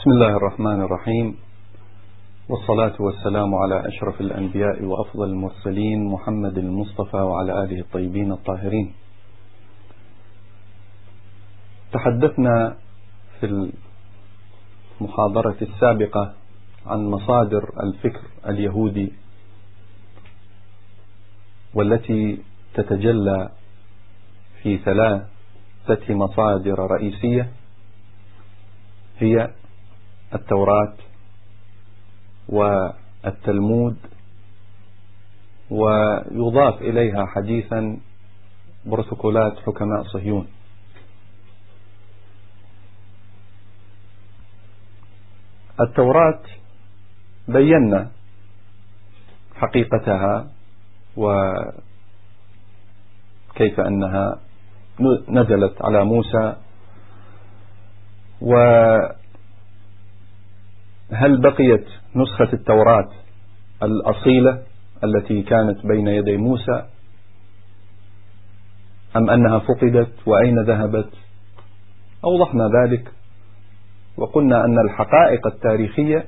بسم الله الرحمن الرحيم، والصلاة والسلام على أشرف الأنبياء وأفضل المرسلين محمد المصطفى وعلى آله الطيبين الطاهرين. تحدثنا في المحاضرة السابقة عن مصادر الفكر اليهودي، والتي تتجلى في ثلاثة مصادر رئيسية، هي التوراة والتلمود، ويضاف إليها حديثا بروتوكولات حكماء صهيون. التوراة بينا حقيقتها وكيف أنها نزلت على موسى، وهل بقيت نسخة التوراة الأصيلة التي كانت بين يدي موسى أم أنها فقدت وأين ذهبت؟ أوضحنا ذلك وقلنا أن الحقائق التاريخية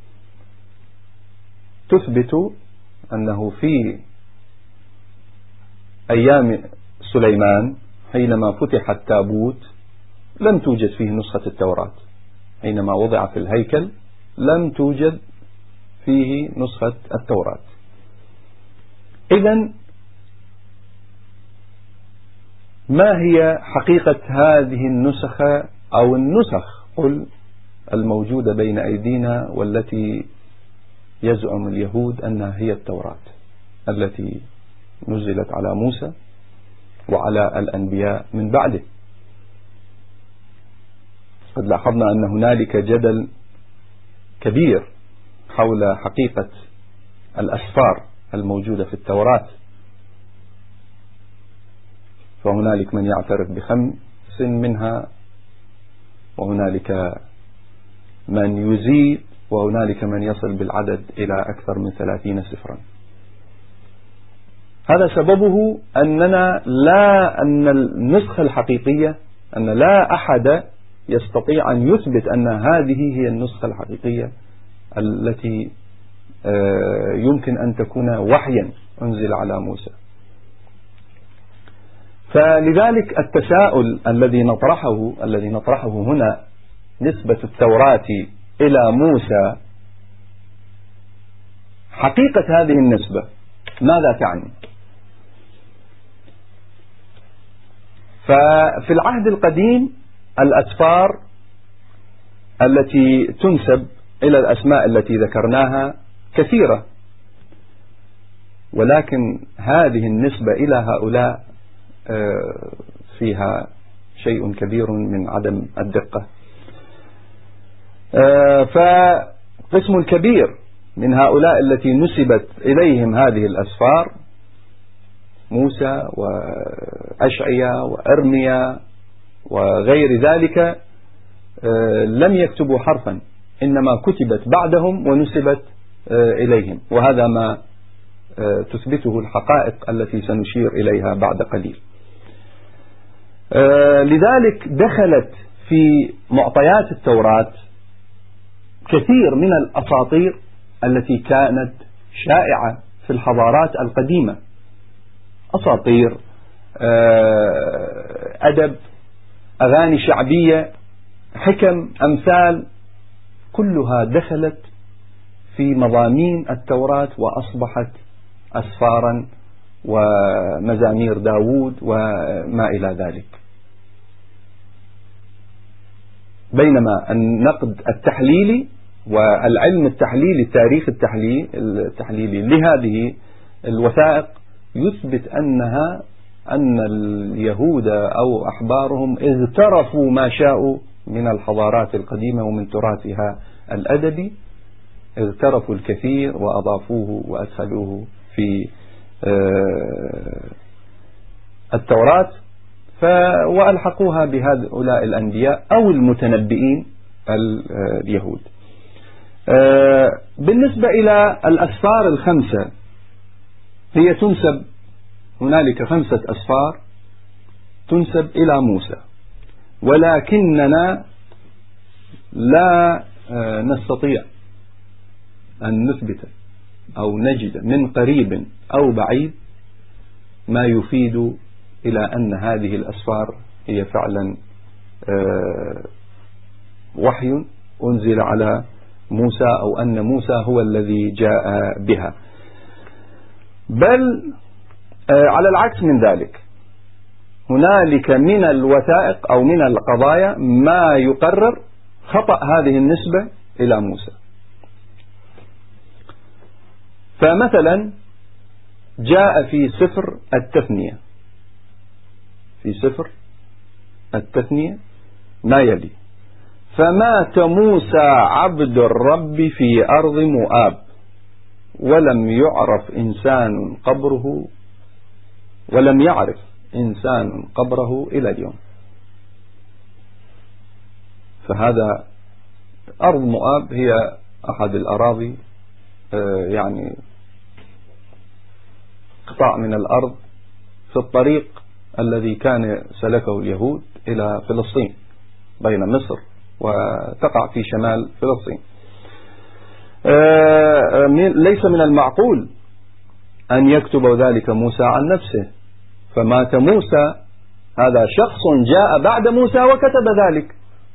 تثبت أنه في أيام سليمان حينما فتح التابوت لم توجد فيه نسخة التوراة. حينما وضع في الهيكل لم توجد فيه نسخة التوراة. إذن ما هي حقيقة هذه النسخة أو النسخ الموجودة بين أيدينا، والتي يزعم اليهود أنها هي التوراة التي نزلت على موسى وعلى الأنبياء من بعده؟ قد لاحظنا أن هنالك جدل كبير حول حقيقة الأسفار الموجودة في التوراة، فهنالك من يعترف ب5 منها، وهنالك من يزيد، وهنالك من يصل بالعدد إلى أكثر من 30 سفرا. هذا سببه أن النسخة الحقيقية، أن لا أحد يستطيع أن يثبت أن هذه هي النسخة الحقيقية التي يمكن أن تكون وحيا أنزل على موسى. فلذلك التساؤل الذي نطرحه هنا، نسبة التوراة إلى موسى، حقيقة هذه النسبة ماذا تعني؟ ففي العهد القديم الأسفار التي تنسب إلى الأسماء التي ذكرناها كثيرة، ولكن هذه النسبة إلى هؤلاء فيها شيء كبير من عدم الدقة. فقسم كبير من هؤلاء التي نسبت إليهم هذه الأسفار، موسى وأشعيا وأرميا وغير ذلك، لم يكتبوا حرفا، إنما كتبت بعدهم ونسبت إليهم، وهذا ما تثبته الحقائق التي سنشير إليها بعد قليل. لذلك دخلت في معطيات التوراة كثير من الأساطير التي كانت شائعة في الحضارات القديمة، أساطير، أدب، أغاني شعبية، حكم، أمثال، كلها دخلت في مضامين التوراة وأصبحت أسفارا ومزامير داود وما إلى ذلك. بينما النقد التحليلي والعلم التحليلي، التاريخ التحليلي لهذه الوثائق يثبت أن اليهود أو أحبارهم اغترفوا ما شاءوا من الحضارات القديمة ومن تراثها الأدبي، اغترفوا الكثير وأضافوه وأدخلوه في التوراة، وألحقوها بهؤلاء الأنبياء أو المتنبئين اليهود. بالنسبة إلى الأسفار ال5، هي تنسب، هنالك 5 أسفار تنسب إلى موسى، ولكننا لا نستطيع أن نثبت أو نجد من قريب أو بعيد ما يفيد إلى أن هذه الأسفار هي فعلا وحي أنزل على موسى أو أن موسى هو الذي جاء بها. بل على العكس من ذلك، هنالك من الوثائق أو من القضايا ما يقرر خطأ هذه النسبة إلى موسى. فمثلا جاء في سفر التثنية ما يلي: فمات موسى عبد الرب في أرض مؤاب ولم يعرف إنسان قبره إلى اليوم. فهذا أرض مؤاب هي أحد الأراضي، يعني قطاع من الأرض في الطريق الذي كان سلكه اليهود إلى فلسطين بين مصر وتقع في شمال فلسطين. ليس من المعقول أن يكتب ذلك موسى عن نفسه، فمات موسى، هذا شخص جاء بعد موسى وكتب ذلك.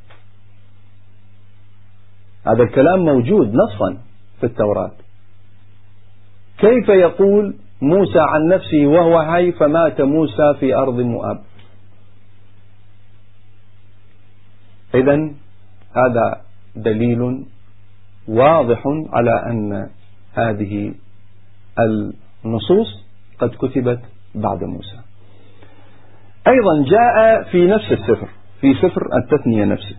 هذا الكلام موجود نصا في التوراة. كيف يقول موسى عن نفسه وهو حي فمات موسى في أرض مؤاب؟ إذن هذا دليل واضح على أن هذه النصوص قد كتبت بعد موسى. أيضا جاء في نفس السفر، في سفر التثنية نفسه: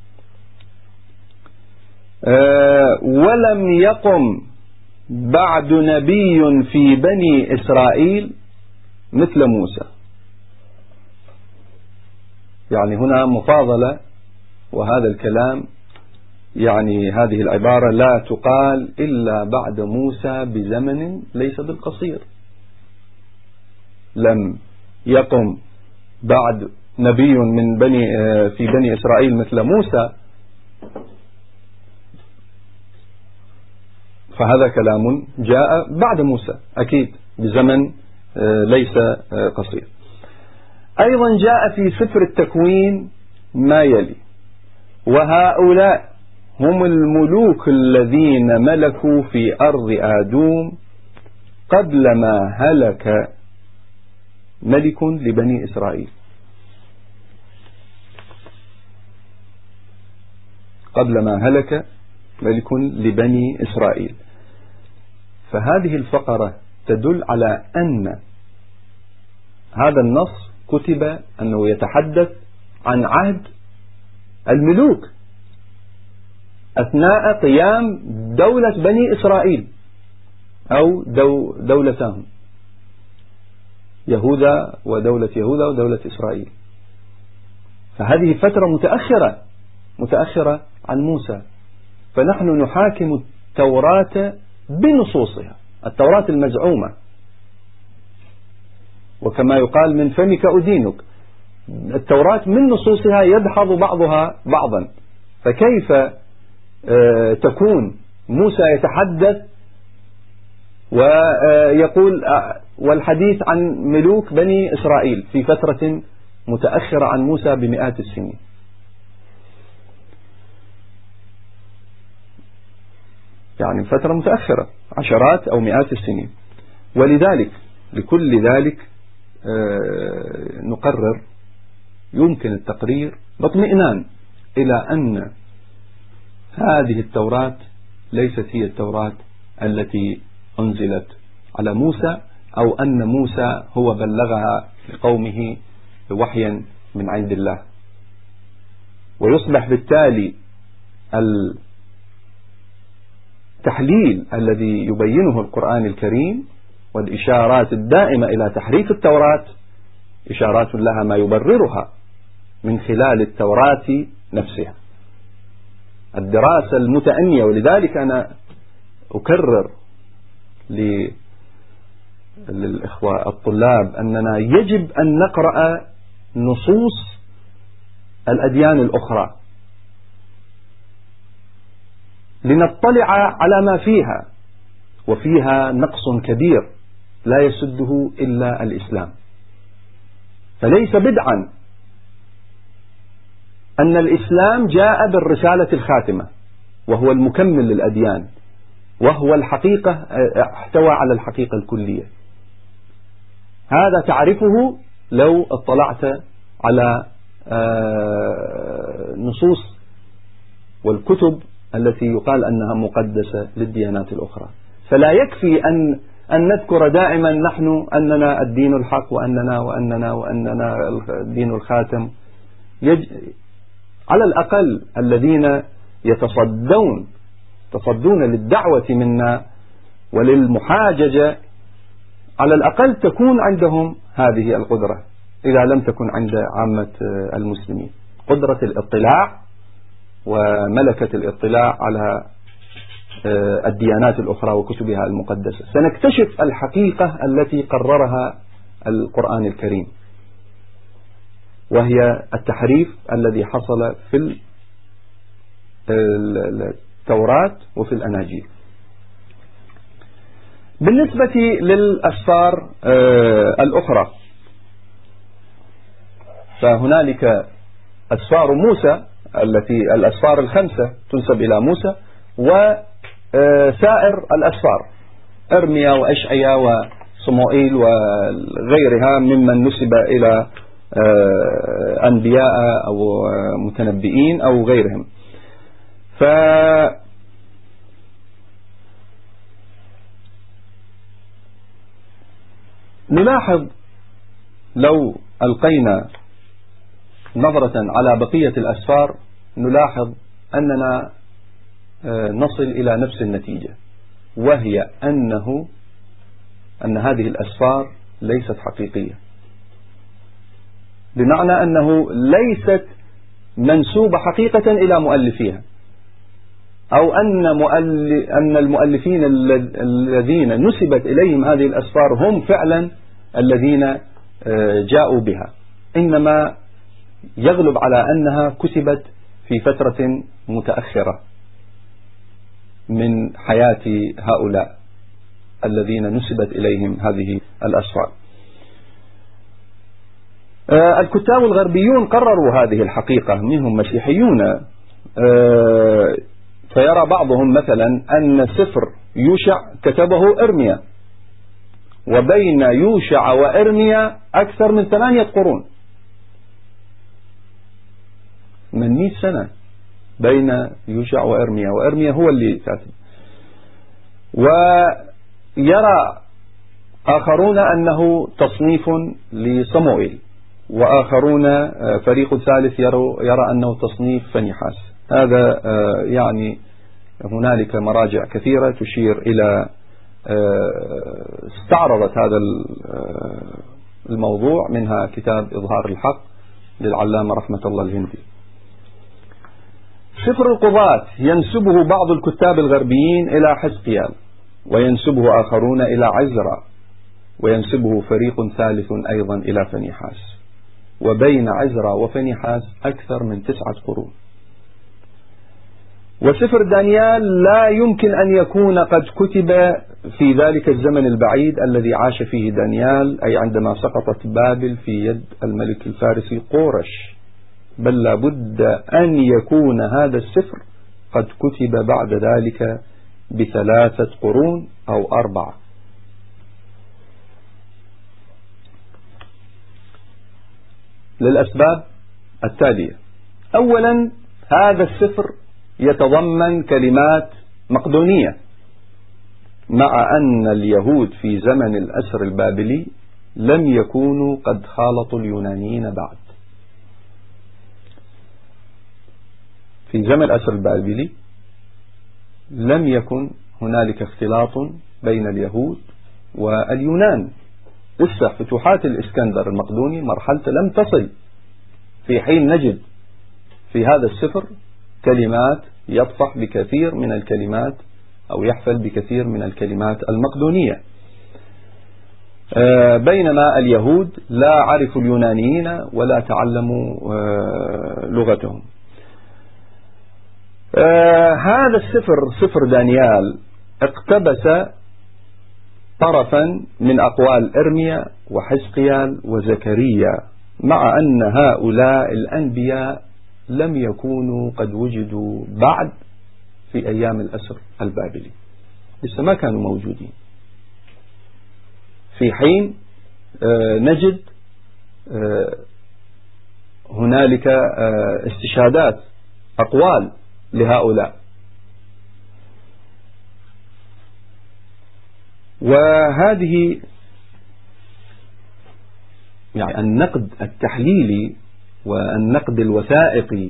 ولم يقم بعد نبي في بني إسرائيل مثل موسى. يعني هنا مفاضلة، وهذا الكلام يعني هذه العبارة لا تقال إلا بعد موسى بزمن ليس بالقصير. لم يقم بعد نبي من في بني إسرائيل مثل موسى، فهذا كلام جاء بعد موسى أكيد بزمن ليس قصير. أيضا جاء في سفر التكوين ما يلي: وهؤلاء هم الملوك الذين ملكوا في أرض آدوم قبل ما هلك ملك لبني إسرائيل. قبل ما هلك ملك لبني إسرائيل. فهذه الفقرة تدل على أن هذا النص كتب أنه يتحدث عن عهد الملوك أثناء قيام دولة بني إسرائيل أو دولتهم، يهوذا ودولة يهوذا ودولة إسرائيل. فهذه فترة متأخرة عن موسى. فنحن نحاكم التوراة بنصوصها، التوراة المزعومة، وكما يقال من فمك أدينك. التوراة من نصوصها يدحض بعضها بعضا. فكيف تكون موسى يتحدث ويقول والحديث عن ملوك بني إسرائيل في فترة متأخرة عن موسى بمئات السنين؟ يعني فترة متأخرة عشرات أو مئات السنين. ولذلك لكل ذلك نقرر، يمكن التقرير باطمئنان إلى أن هذه التوراة ليست هي التوراة التي أنزلت على موسى، أو أن موسى هو بلغها لقومه وحيا من عند الله. ويصبح بالتالي التحليل الذي يبينه القرآن الكريم والإشارات الدائمة إلى تحريف التوراة إشارات لها ما يبررها من خلال التوراة نفسها، الدراسة المتأنية. ولذلك أنا أكرر للإخوة الطلاب أننا يجب أن نقرأ نصوص الأديان الأخرى، لنطلع على ما فيها، وفيها نقص كبير لا يسده إلا الإسلام. فليس بدعا أن الإسلام جاء بالرسالة الخاتمة، وهو المكمل للأديان، وهو الحقيقة، احتوى على الحقيقة الكلية. هذا تعرفه لو اطلعت على نصوص والكتب التي يقال أنها مقدسة للديانات الأخرى. فلا يكفي أن نذكر دائما نحن أننا الدين الحق وأننا الدين الخاتم. على الأقل الذين يتصدون للدعوة منا وللمحاججة، على الأقل تكون عندهم هذه القدرة، إذا لم تكن عند عامة المسلمين، قدرة الاطلاع وملكة الاطلاع على الديانات الأخرى وكتبها المقدسة. سنكتشف الحقيقة التي قررها القرآن الكريم، وهي التحريف الذي حصل في التوراة وفي الأناجيل. بالنسبة للأسفار الأخرى، فهنالك أسفار موسى الأسفار الخمسة تنسب إلى موسى، وسائر الأسفار أرميا وأشعيا وصموئيل وغيرها ممن نسب إلى أنبياء أو متنبئين أو غيرهم. نلاحظ لو ألقينا نظرة على بقية الأسفار نلاحظ أننا نصل إلى نفس النتيجة، وهي أن هذه الأسفار ليست حقيقية، بمعنى أنه ليست منسوبة حقيقة إلى مؤلفيها، أو أن المؤلفين الذين نسبت إليهم هذه الأسفار هم فعلا الذين جاءوا بها، إنما يغلب على أنها كتبت في فترة متأخرة من حياة هؤلاء الذين نسبت إليهم هذه الأسفار. الكتاب الغربيون قرروا هذه الحقيقة، منهم مسيحيون، فيرى بعضهم مثلا أن سفر يوشع كتبه إرميا، وبين يوشع وإرميا أكثر من 8 قرون، من 100 سنة بين يوشع وإرميا، وإرميا هو اللي كاتب. ويرى آخرون أنه تصنيف لصموئيل، وآخرون فريق ثالث يرى أنه تصنيف فنحاس. هذا يعني هنالك مراجع كثيرة تشير إلى استعرضت هذا الموضوع، منها كتاب إظهار الحق للعلامة رحمة الله الهندي. سفر القضاة ينسبه بعض الكتاب الغربيين إلى حزقيال، وينسبه آخرون إلى عزرا، وينسبه فريق ثالث أيضا إلى فنحاس، وبين عزرا وفنحاس أكثر من 9 قرون. وسفر دانيال لا يمكن أن يكون قد كتب في ذلك الزمن البعيد الذي عاش فيه دانيال، أي عندما سقطت بابل في يد الملك الفارسي قورش، بل لابد أن يكون هذا السفر قد كتب بعد ذلك ب3 قرون أو 4. للأسباب التالية: أولا، هذا السفر يتضمن كلمات مقدونية، مع أن اليهود في زمن الأسر البابلي لم يكونوا قد خالطوا اليونانيين بعد. في زمن الأسر البابلي لم يكن هنالك اختلاط بين اليهود واليونان، لسه فتوحات الإسكندر المقدوني مرحلته لم تصل، في حين نجد في هذا السفر كلمات يطفح بكثير من الكلمات أو يحفل بكثير من الكلمات المقدونية، بينما اليهود لا عرفوا اليونانيين ولا تعلموا لغتهم. هذا سفر دانيال اقتبس طرفا من أقوال إرميا وحزقيال وزكريا، مع أن هؤلاء الأنبياء لم يكونوا قد وجدوا بعد في أيام الأسر البابلي، لسه ما كانوا موجودين. في حين نجد هنالك استشهادات أقوال لهؤلاء. وهذه يعني النقد التحليلي والنقد الوثائقي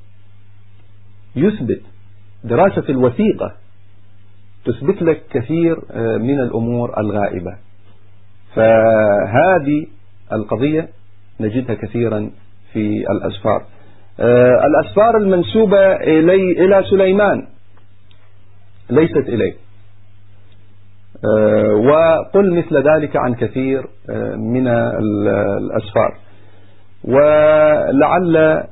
يثبت، دراسة الوثيقة تثبت لك كثير من الأمور الغائبة. فهذه القضية نجدها كثيرا في الأسفار. الأسفار المنسوبة إلى سليمان ليست إليه، وقل مثل ذلك عن كثير من الأسفار. ولعل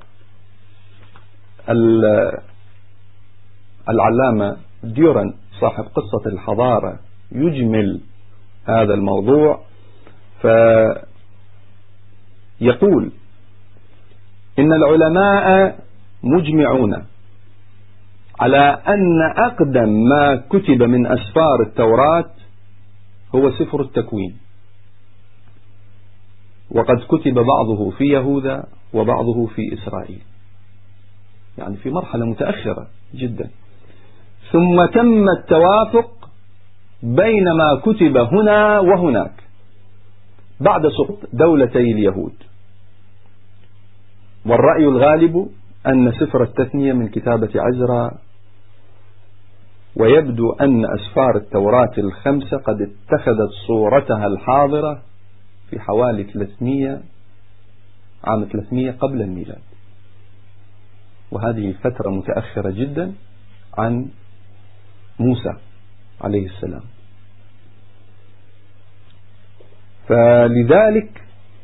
العلامة ديوران صاحب قصة الحضارة يجمل هذا الموضوع، فيقول إن العلماء مجمعون على أن أقدم ما كتب من أسفار التوراة هو سفر التكوين، وقد كتب بعضه في يهوذا وبعضه في إسرائيل، يعني في مرحلة متأخرة جدا. ثم تم التوافق بين ما كتب هنا وهناك بعد سقوط دولتي اليهود. والرأي الغالب أن سفر التثنية من كتابة عزرا، ويبدو أن أسفار التوراة الخمسة قد اتخذت صورتها الحاضرة في حوالي 300 عام 300 قبل الميلاد، وهذه فترة متأخرة جدا عن موسى عليه السلام. فلذلك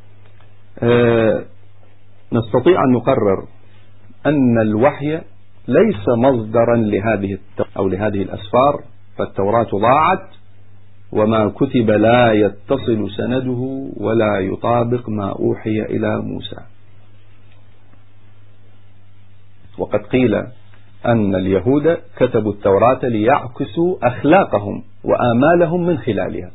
نستطيع أن نقرر أن الوحي ليس مصدرا لهذه الأسفار، فالتوراة ضاعت وما كتب لا يتصل سنده ولا يطابق ما أوحي إلى موسى. وقد قيل أن اليهود كتبوا التوراة ليعكسوا أخلاقهم وآمالهم من خلالها،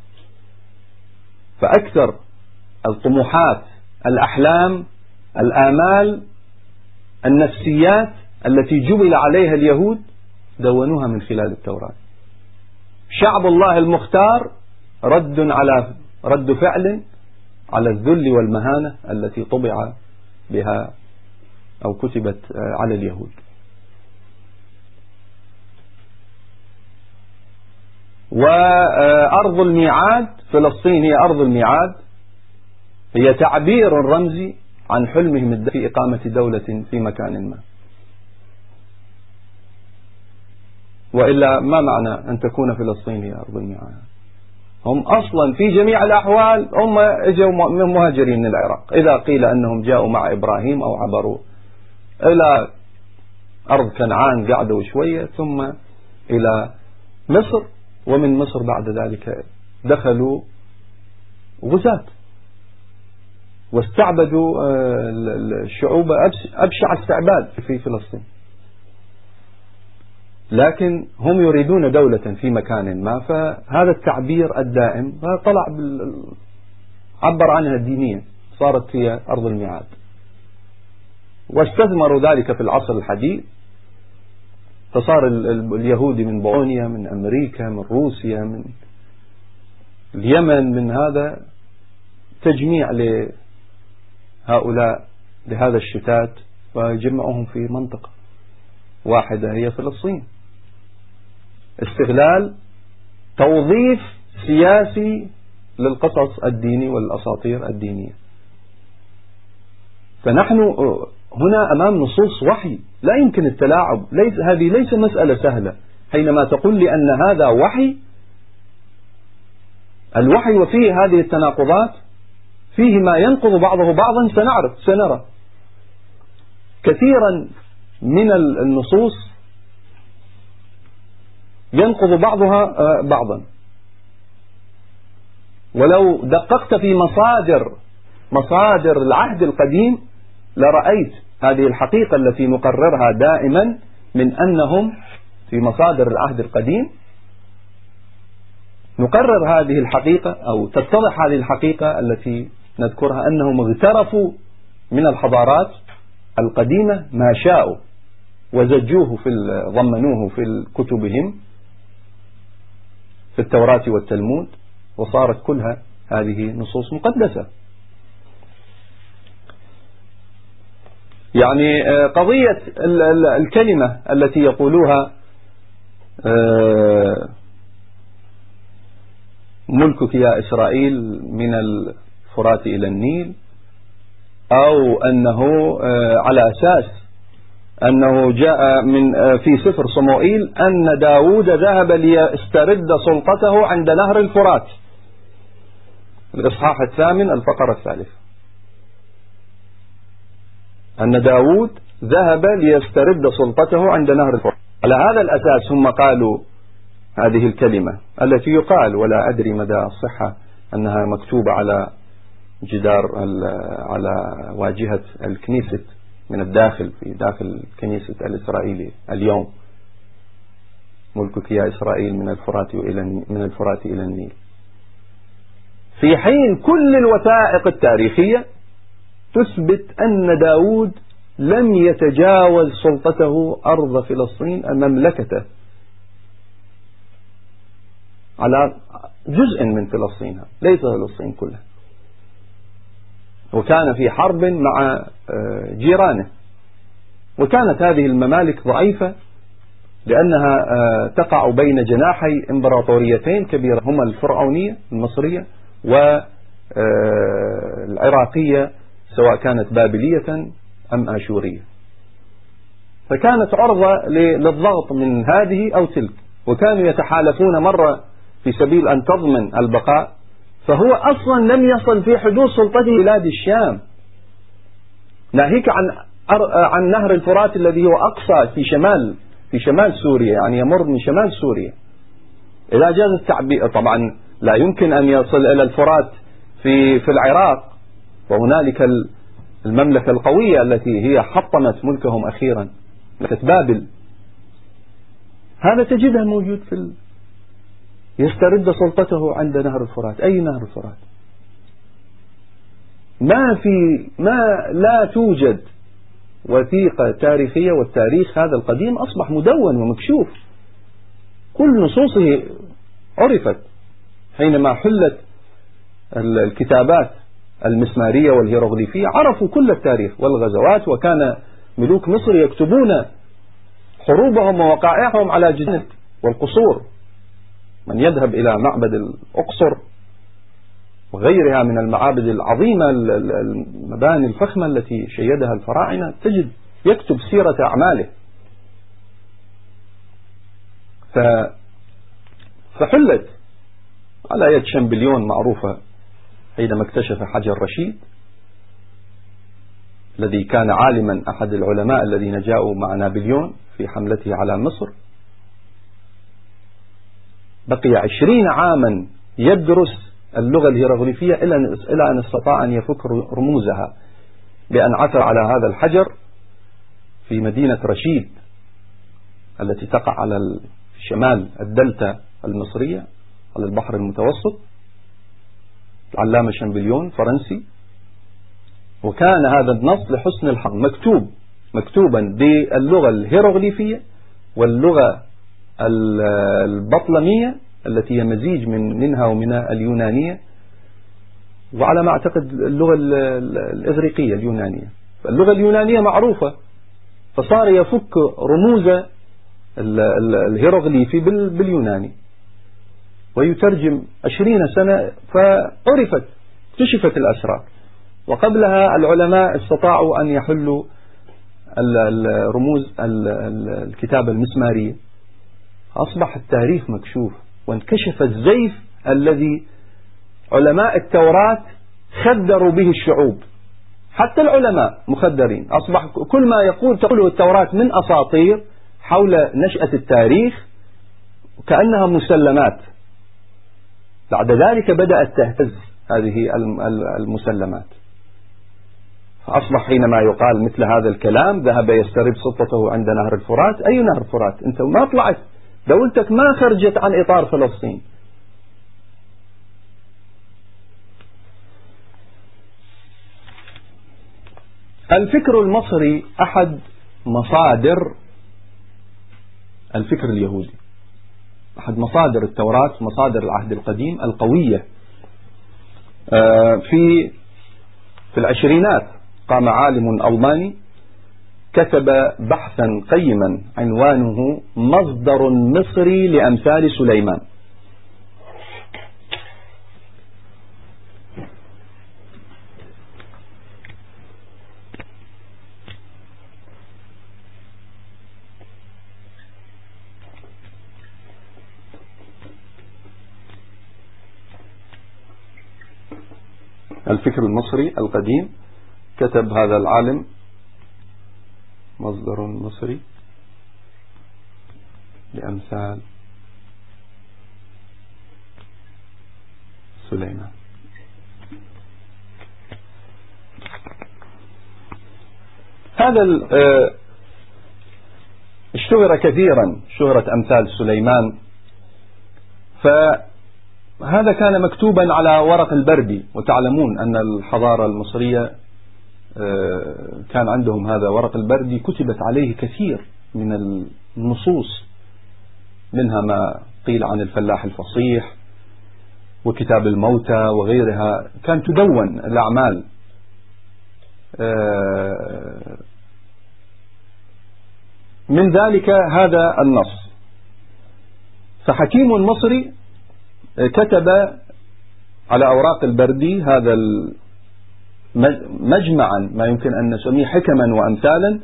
فأكثر الطموحات، الأحلام، الآمال، النفسيات التي جبل عليها اليهود دونوها من خلال التوراة. شعب الله المختار رد فعل على الذل والمهانة التي طبع بها أو كتبت على اليهود. وأرض الميعاد، فلسطين هي أرض الميعاد، هي تعبير رمزي عن حلمهم في إقامة دولة في مكان ما. وإلا ما معنى أن تكون فلسطين هي أرض الميعاد؟ هم أصلا في جميع الأحوال هم اجوا مهاجرين من العراق، إذا قيل أنهم جاءوا مع إبراهيم أو عبروا إلى أرض كنعان قعدوا شوية ثم إلى مصر، ومن مصر بعد ذلك دخلوا غزاة واستعبدوا الشعوب أبشع استعباد في فلسطين. لكن هم يريدون دولة في مكان ما، فهذا التعبير الدائم طلع عبر عنها الدينية، صارت هي أرض الميعاد. واستثمروا ذلك في العصر الحديث، فصار اليهودي من بولونيا، من أمريكا، من روسيا، من اليمن، من هذا تجميع لهؤلاء لهذا الشتات ويجمعهم في منطقة واحدة هي فلسطين. استغلال، توظيف سياسي للقصص الديني والأساطير الدينية. فنحن هنا أمام نصوص وحي لا يمكن التلاعب. هذه ليس مسألة سهلة. حينما تقول لي أن هذا وحي، الوحي وفيه هذه التناقضات، فيه ما ينقض بعضه بعضا، سنرى كثيرا من النصوص ينقض بعضها بعضا. ولو دققت في مصادر العهد القديم لرأيت هذه الحقيقة التي نقررها دائما، من أنهم في مصادر العهد القديم نقرر هذه الحقيقة أو تتضح هذه الحقيقة التي نذكرها، أنهم اغترفوا من الحضارات القديمة ما شاءوا وزجوه ضمنوه في كتبهم في التوراة والتلمود، وصارت كلها هذه نصوص مقدسة. يعني قضية الكلمة التي يقولوها ملكك يا إسرائيل من الفرات إلى النيل، أو أنه على أساس أنه جاء في سفر صموئيل أن داود ذهب ليسترد سلطته عند نهر الفرات، الإصحاح 8 الفقرة 3، أن داود ذهب ليسترد سلطته عند نهر الفرات. على هذا الأساس هم قالوا هذه الكلمة التي يقال، ولا أدري مدى الصحة، أنها مكتوبة على جدار على واجهة الكنيسة من الداخل، في داخل كنيسة الإسرائيلي اليوم: ملكك يا إسرائيل من الفرات إلى النيل. في حين كل الوثائق التاريخية تثبت أن داود لم يتجاوز سلطته أرض فلسطين مملكته على جزء من فلسطين، ليس فلسطين كلها، وكان في حرب مع جيرانه، وكانت هذه الممالك ضعيفة لأنها تقع بين جناحي إمبراطوريتين كبيرة، هما الفرعونية المصرية والعراقية، سواء كانت بابلية أم آشورية، فكانت عرضة للضغط من هذه أو تلك، وكانوا يتحالفون مرة في سبيل أن تضمن البقاء. فهو أصلا لم يصل في حدود سلطته بلاد الشام، ناهيك عن نهر الفرات الذي هو أقصى في شمال سوريا، يعني يمر من شمال سوريا. إذا جاز التعبير، طبعا لا يمكن أن يصل إلى الفرات في العراق، وهنالك المملكة القوية التي هي حطمت ملكهم أخيرا، مملكة بابل، هذا تجدها موجود يسترد سلطته عند نهر الفرات. أي نهر الفرات؟ لا توجد وثيقة تاريخية، والتاريخ هذا القديم أصبح مدون ومكشوف، كل نصوصه عرفت حينما حلت الكتابات المسمارية والهيروغليفية، عرفوا كل التاريخ والغزوات، وكان ملوك مصر يكتبون حروبهم ووقائعهم على جدران والقصور. من يذهب إلى معبد الأقصر وغيرها من المعابد العظيمة، المباني الفخمة التي شيدها الفراعنة، تجد يكتب سيرة أعماله. فحلت على يد شمبليون معروفة حينما اكتشف حجر رشيد، الذي كان عالما، أحد العلماء الذين جاءوا مع نابليون في حملته على مصر. بقي 20 عاما يدرس اللغة الهيروغليفية إلى أن استطاع أن يفك رموزها، بأن عثر على هذا الحجر في مدينة رشيد التي تقع على شمال الدلتا المصرية على البحر المتوسط. العلامة شمبليون فرنسي، وكان هذا النص لحسن الحظ مكتوبا باللغة الهيروغليفية واللغة البطلمية التي هي مزيج منها ومن اليونانية، وعلى ما أعتقد اللغة الإغريقية اليونانية. فاللغة اليونانية معروفة، فصار يفك رموز الهيروغليفي باليوناني ويترجم 20 سنة، فعرفت اكتشفت الأسرار. وقبلها العلماء استطاعوا أن يحلوا الرموز الكتابة المسمارية، أصبح التاريخ مكشوف، وانكشف الزيف الذي علماء التوراة خدروا به الشعوب. حتى العلماء مخدرين، أصبح كل ما تقوله التوراة من أساطير حول نشأة التاريخ كأنها مسلمات. بعد ذلك بدأت تهتز هذه المسلمات، فأصبح حينما يقال مثل هذا الكلام ذهب يسترد سلطته عند نهر الفرات. أي نهر الفرات؟ أنت ما طلعت، دولتك ما خرجت عن إطار فلسطين. الفكر المصري أحد مصادر الفكر اليهودي، أحد مصادر التوراة، مصادر العهد القديم القوية. في العشرينات قام عالم ألماني كتب بحثا قيما عنوانه مصدر مصري لأمثال سليمان. الفكر المصري القديم، كتب هذا العالم مصدر مصري لأمثال سليمان. هذا اشتهر كثيرا شهرة أمثال سليمان، فهذا كان مكتوبا على ورق البردي، وتعلمون أن الحضارة المصرية كان عندهم هذا ورق البردي كتبت عليه كثير من النصوص، منها ما قيل عن الفلاح الفصيح وكتاب الموتى وغيرها، كان تدون الأعمال. من ذلك هذا النص. فحكيم مصري كتب على أوراق البردي هذا مجمعا ما يمكن أن نسميه حكما وأمثالا.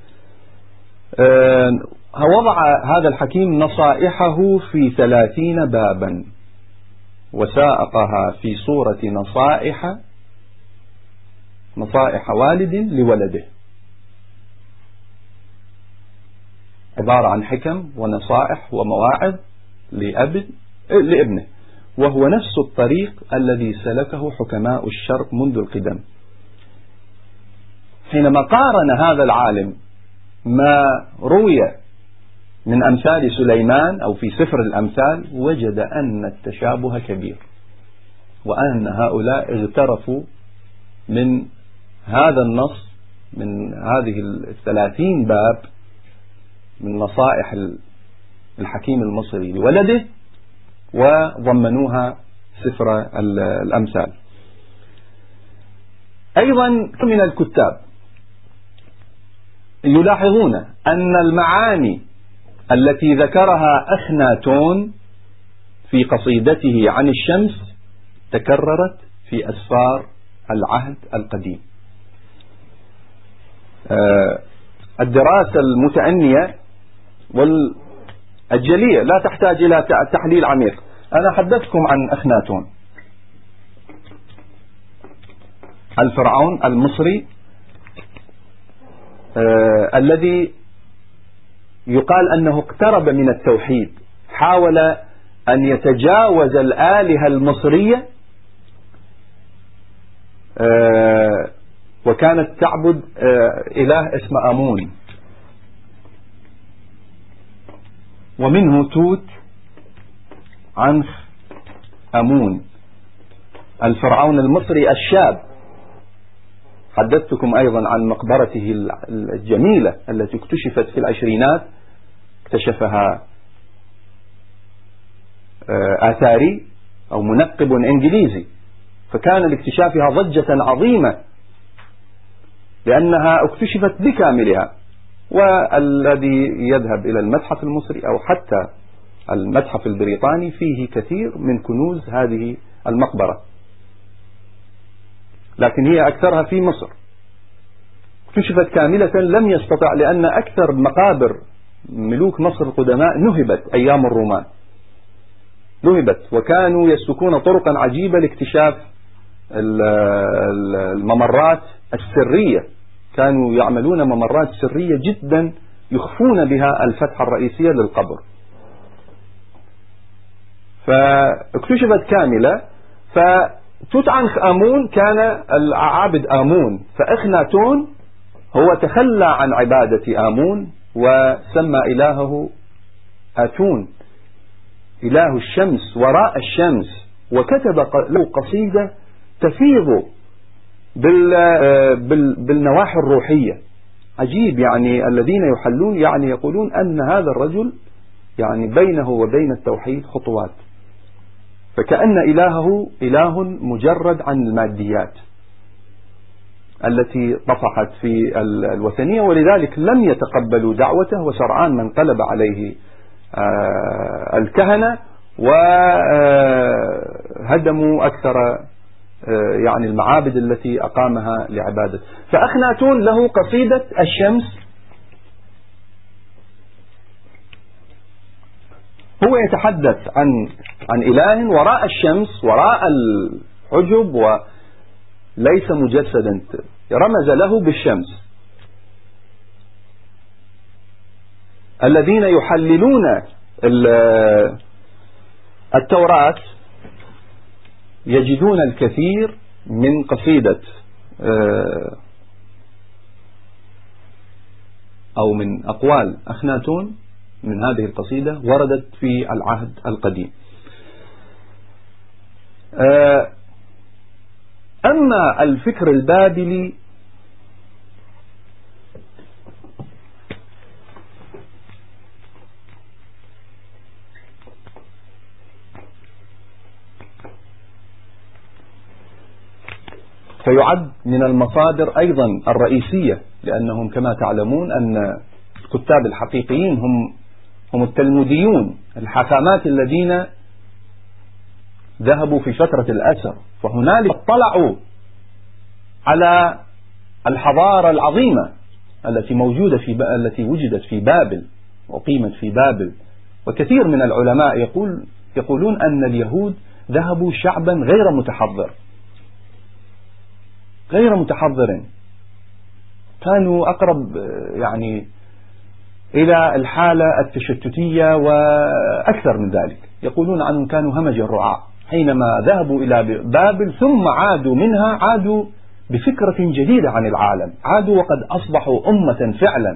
وضع هذا الحكيم نصائحه في 30 بابا، وساقها في صورة نصائح والد لولده، عبارة عن حكم ونصائح ومواعظ لابنه، وهو نفس الطريق الذي سلكه حكماء الشرق منذ القدم. حينما قارن هذا العالم ما روي من أمثال سليمان أو في سفر الأمثال، وجد أن التشابه كبير، وأن هؤلاء اغترفوا من هذا النص، من هذه 30 باب من نصائح الحكيم المصري لولده، وضمنوها سفر الأمثال. أيضا من الكتاب يلاحظون أن المعاني التي ذكرها أخناتون في قصيدته عن الشمس تكررت في أسفار العهد القديم. الدراسة المتأنية والجلية لا تحتاج إلى تحليل عميق. أنا حدثتكم عن أخناتون الفرعون المصري الذي يقال أنه اقترب من التوحيد، حاول أن يتجاوز الآلهة المصرية، وكانت تعبد إله اسمه آمون، ومنه توت عنخ آمون الفرعون المصري الشاب. حدثتكم أيضا عن مقبرته الجميلة التي اكتشفت في العشرينات، اكتشفها آثاري أو منقب إنجليزي، فكان لاكتشافها ضجة عظيمة لأنها اكتشفت بكاملها. والذي يذهب إلى المتحف المصري أو حتى المتحف البريطاني فيه كثير من كنوز هذه المقبرة، لكن هي أكثرها في مصر، اكتشفت كاملة. لم يستطع، لأن أكثر مقابر ملوك مصر القدماء نهبت أيام الرومان، نهبت، وكانوا يسلكون طرقا عجيبة لاكتشاف الممرات السرية، كانوا يعملون ممرات سرية جدا يخفون بها الفتحة الرئيسية للقبر. فاكتشفت كاملة. فتوت عنخ آمون كان العابد آمون، فأخناتون هو تخلى عن عبادة آمون وسمى إلهه آتون، إله الشمس وراء الشمس، وكتب له قصيدة تفيض بالنواحي الروحية. عجيب، يعني الذين يحلون يعني يقولون أن هذا الرجل يعني بينه وبين التوحيد خطوات، فكأن إلهه إله مجرد عن الماديات التي طفحت في الوثنية، ولذلك لم يتقبلوا دعوته، وسرعان ما انقلب عليه الكهنة وهدموا أكثر يعني المعابد التي أقامها لعبادة. فأخناتون له قصيدة الشمس، هو يتحدث عن إله وراء الشمس وراء الحجب وليس مجسدا، رمز له بالشمس. الذين يحللون التوراة يجدون الكثير من قصيدة أو من أقوال أخناتون من هذه القصيدة وردت في العهد القديم. أما الفكر البابلي فيعد من المصادر أيضا الرئيسية، لأنهم كما تعلمون أن الكتاب الحقيقيين هم التلموديون، الحكامات الذين ذهبوا في فترة الأسر، فهنالك اطلعوا على الحضارة العظيمة التي وجدت في بابل وقيمت في بابل. وكثير من العلماء يقولون أن اليهود ذهبوا شعبا غير متحضر، كانوا أقرب يعني إلى الحالة التشتتية وأكثر من ذلك. يقولون عنهم كانوا همج الرعاع، حينما ذهبوا إلى بابل ثم عادوا بفكرة جديدة عن العالم، عادوا وقد أصبحوا أمة فعلا.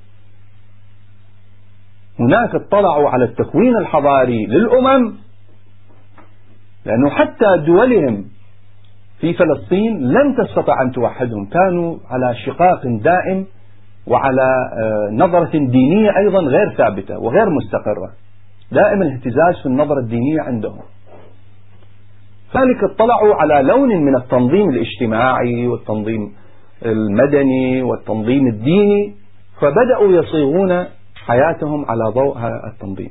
هناك اطلعوا على التكوين الحضاري للأمم، لأنه حتى دولهم في فلسطين لم تستطع أن توحدهم، كانوا على شقاق دائم وعلى نظرة دينية أيضا غير ثابتة وغير مستقرة، دائما اهتزاز في النظرة الدينية عندهم. فذلك اطلعوا على لون من التنظيم الاجتماعي والتنظيم المدني والتنظيم الديني، فبدأوا يصيغون حياتهم على ضوء هذا التنظيم.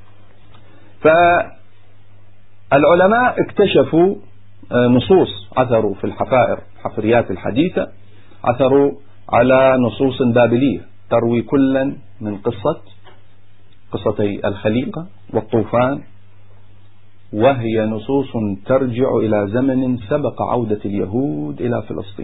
فالعلماء اكتشفوا نصوص، عثروا في الحفريات الحديثة، عثروا على نصوص بابلية تروي كلا من قصتي الخليقة والطوفان، وهي نصوص ترجع إلى زمن سبق عودة اليهود إلى فلسطين.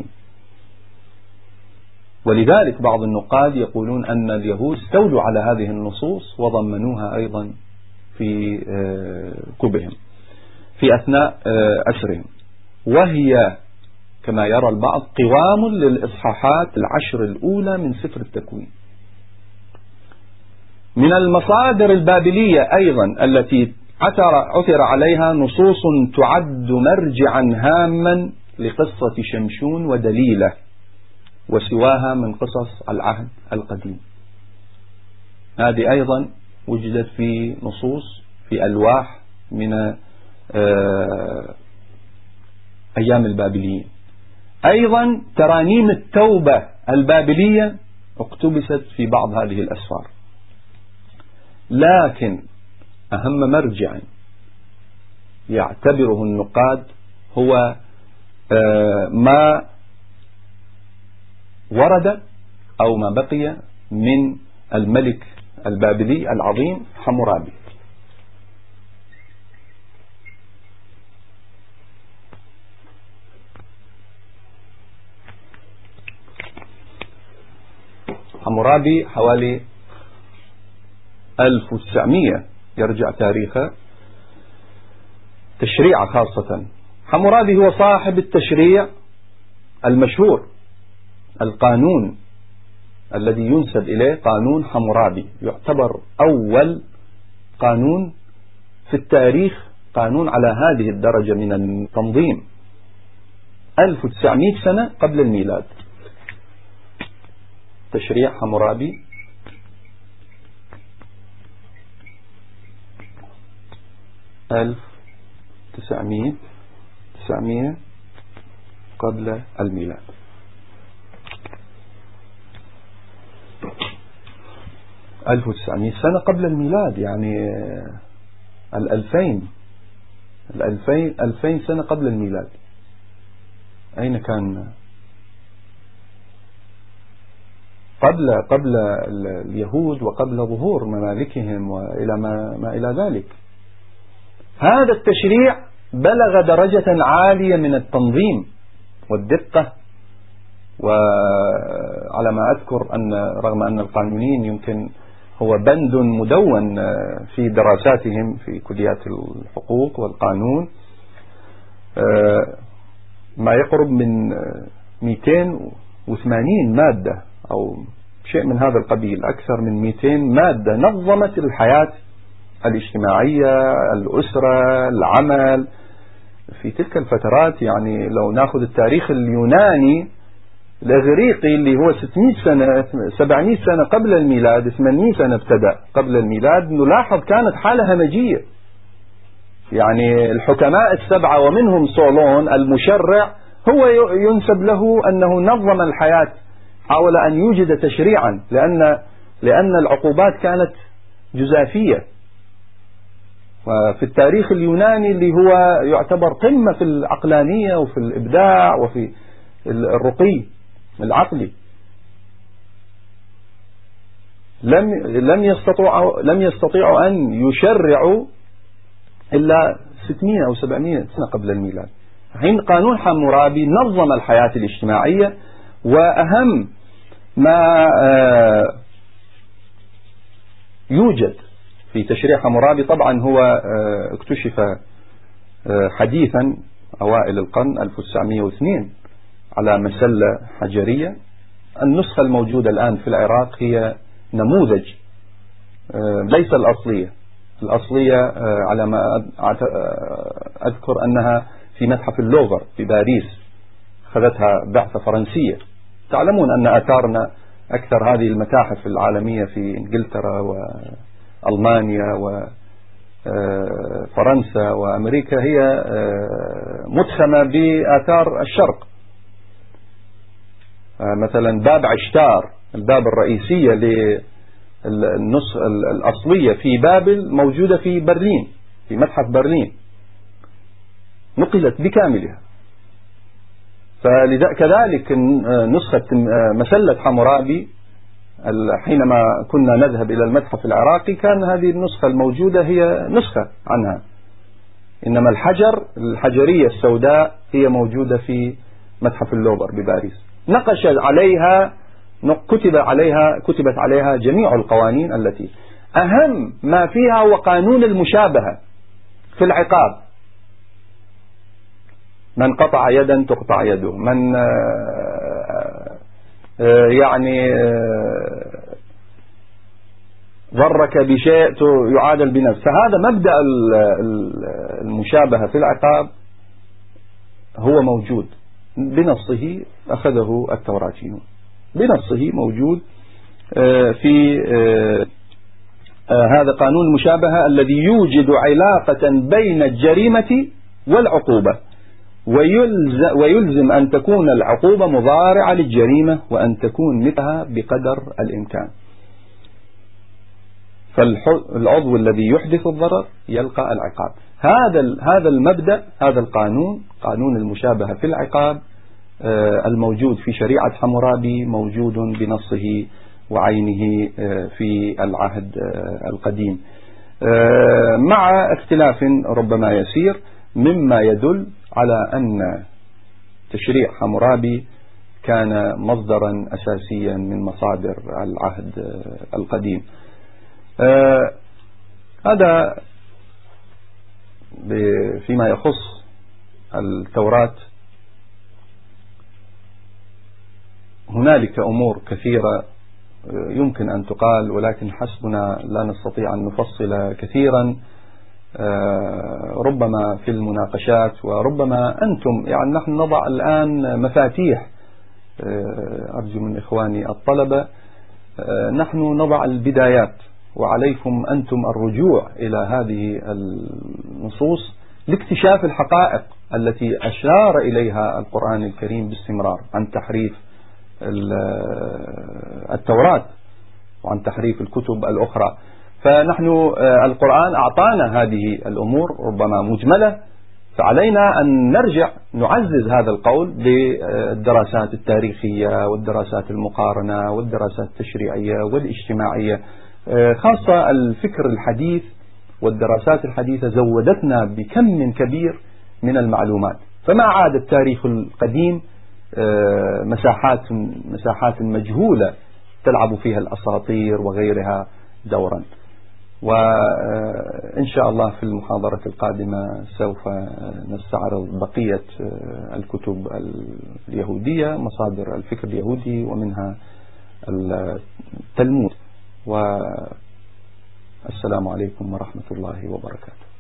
ولذلك بعض النقاد يقولون أن اليهود استولوا على هذه النصوص وضمنوها أيضا في كتبهم في أثناء أسرهم، وهي كما يرى البعض قوام للإصحاحات 10 الأولى من سفر التكوين. من المصادر البابلية أيضا التي عثر عليها نصوص تعد مرجعا هاما لقصة شمشون ودليلة وسواها من قصص العهد القديم. هذه أيضا وجدت في نصوص في ألواح من أيام البابليين. أيضا ترانيم التوبة البابلية اقتبست في بعض هذه الأسفار. لكن أهم مرجع يعتبره النقاد هو ما ورد أو ما بقي من الملك البابلي العظيم حمورابي. حمورابي حوالي 1900 يرجع تاريخه، تشريع خاصة. حمورابي هو صاحب التشريع المشهور، القانون الذي ينسب إليه قانون حمورابي، يعتبر أول قانون في التاريخ، قانون على هذه الدرجة من التنظيم، 1900 سنة قبل الميلاد. تشريع حمورابي 1900 قبل الميلاد. ألف وتسعمائة سنة قبل الميلاد، يعني 2000 سنة قبل الميلاد. أين كان قبل اليهود وقبل ظهور ممالكهم وإلى ما إلى ذلك. هذا التشريع بلغ درجة عالية من التنظيم والدقة، وعلى ما أذكر أن رغم أن القانونيين يمكن هو بند مدون في دراساتهم في كليات الحقوق والقانون، ما يقرب من 280 مادة أو شيء من هذا القبيل، أكثر من 200 مادة نظمت الحياة الاجتماعية، الأسرة، العمل في تلك الفترات. يعني لو نأخذ التاريخ اليوناني الإغريقي اللي هو 600 سنة 700 سنة قبل الميلاد، 800 سنة ابتدأ قبل الميلاد، نلاحظ كانت حالة همجية. يعني الحكماء السبعة ومنهم صولون المشرع هو ينسب له أنه نظم الحياة، حاول أن يوجد تشريعا، لأن العقوبات كانت جزافية. وفي التاريخ اليوناني اللي هو يعتبر قمة في العقلانية وفي الإبداع وفي الرقي العقلي، لم يستطيعوا أن يشرعوا إلا 600 أو 700 سنة قبل الميلاد. حين قانون حمورابي نظم الحياة الاجتماعية، وأهم ما يوجد في تشريع حمورابي طبعا هو اكتشف حديثا أوائل القرن 1902 على مسلة حجرية. النسخة الموجودة الآن في العراق هي نموذج، ليس الأصلية على ما أذكر أنها في متحف اللوفر في باريس، أخذتها بعثة فرنسية. تعلمون أن آثارنا أكثر هذه المتاحف العالمية في إنجلترا وألمانيا وفرنسا وأمريكا هي مدخمة بآثار الشرق. مثلا باب عشتار، الباب الرئيسية للنسخة الأصلية في بابل موجودة في برلين، في متحف برلين، نقلت بكاملها. كذلك نسخة مسلة حمورابي، حينما كنا نذهب إلى المتحف العراقي كان هذه النسخة الموجودة هي نسخة عنها، إنما الحجرية السوداء هي موجودة في متحف اللوفر بباريس. كتبت عليها جميع القوانين التي أهم ما فيها هو قانون المشابهة في العقاب. من قطع يدا تقطع يده، من ضرك بشيء يعادل بنفس. فهذا مبدأ المشابهة في العقاب هو موجود بنصه، أخذه التوراتيون بنصه، موجود في هذا قانون المشابهة الذي يوجد علاقة بين الجريمة والعقوبة، ويلزم أن تكون العقوبة مضارعة للجريمة وأن تكون مثلها بقدر الإمكان. فالعضو الذي يحدث الضرر يلقى العقاب. هذا المبدأ، هذا القانون، قانون المشابهة في العقاب الموجود في شريعة حمورابي، موجود بنصه وعينه في العهد القديم، مع اختلاف ربما يسير، مما يدل على أن تشريع حمورابي كان مصدرا أساسيا من مصادر العهد القديم. هذا فيما يخص التوراة هنالك أمور كثيرة يمكن أن تقال، ولكن حسبنا لا نستطيع أن نفصل كثيرا، ربما في المناقشات، وربما أنتم يعني نحن نضع الآن مفاتيح، أرجو من إخواني الطلبة نحن نضع البدايات، وعليكم أنتم الرجوع إلى هذه النصوص لاكتشاف الحقائق التي أشار إليها القرآن الكريم باستمرار عن تحريف التوراة وعن تحريف الكتب الأخرى. فنحن القرآن أعطانا هذه الأمور ربما مجملة، فعلينا أن نرجع نعزز هذا القول بالدراسات التاريخية والدراسات المقارنة والدراسات التشريعية والاجتماعية، خاصة الفكر الحديث والدراسات الحديثة زودتنا بكم كبير من المعلومات، فما عاد التاريخ القديم مساحات مجهولة تلعب فيها الأساطير وغيرها دورا. وإن شاء الله في المحاضرة القادمة سوف نستعرض بقية الكتب اليهودية، مصادر الفكر اليهودي ومنها التلمود. والسلام عليكم ورحمة الله وبركاته.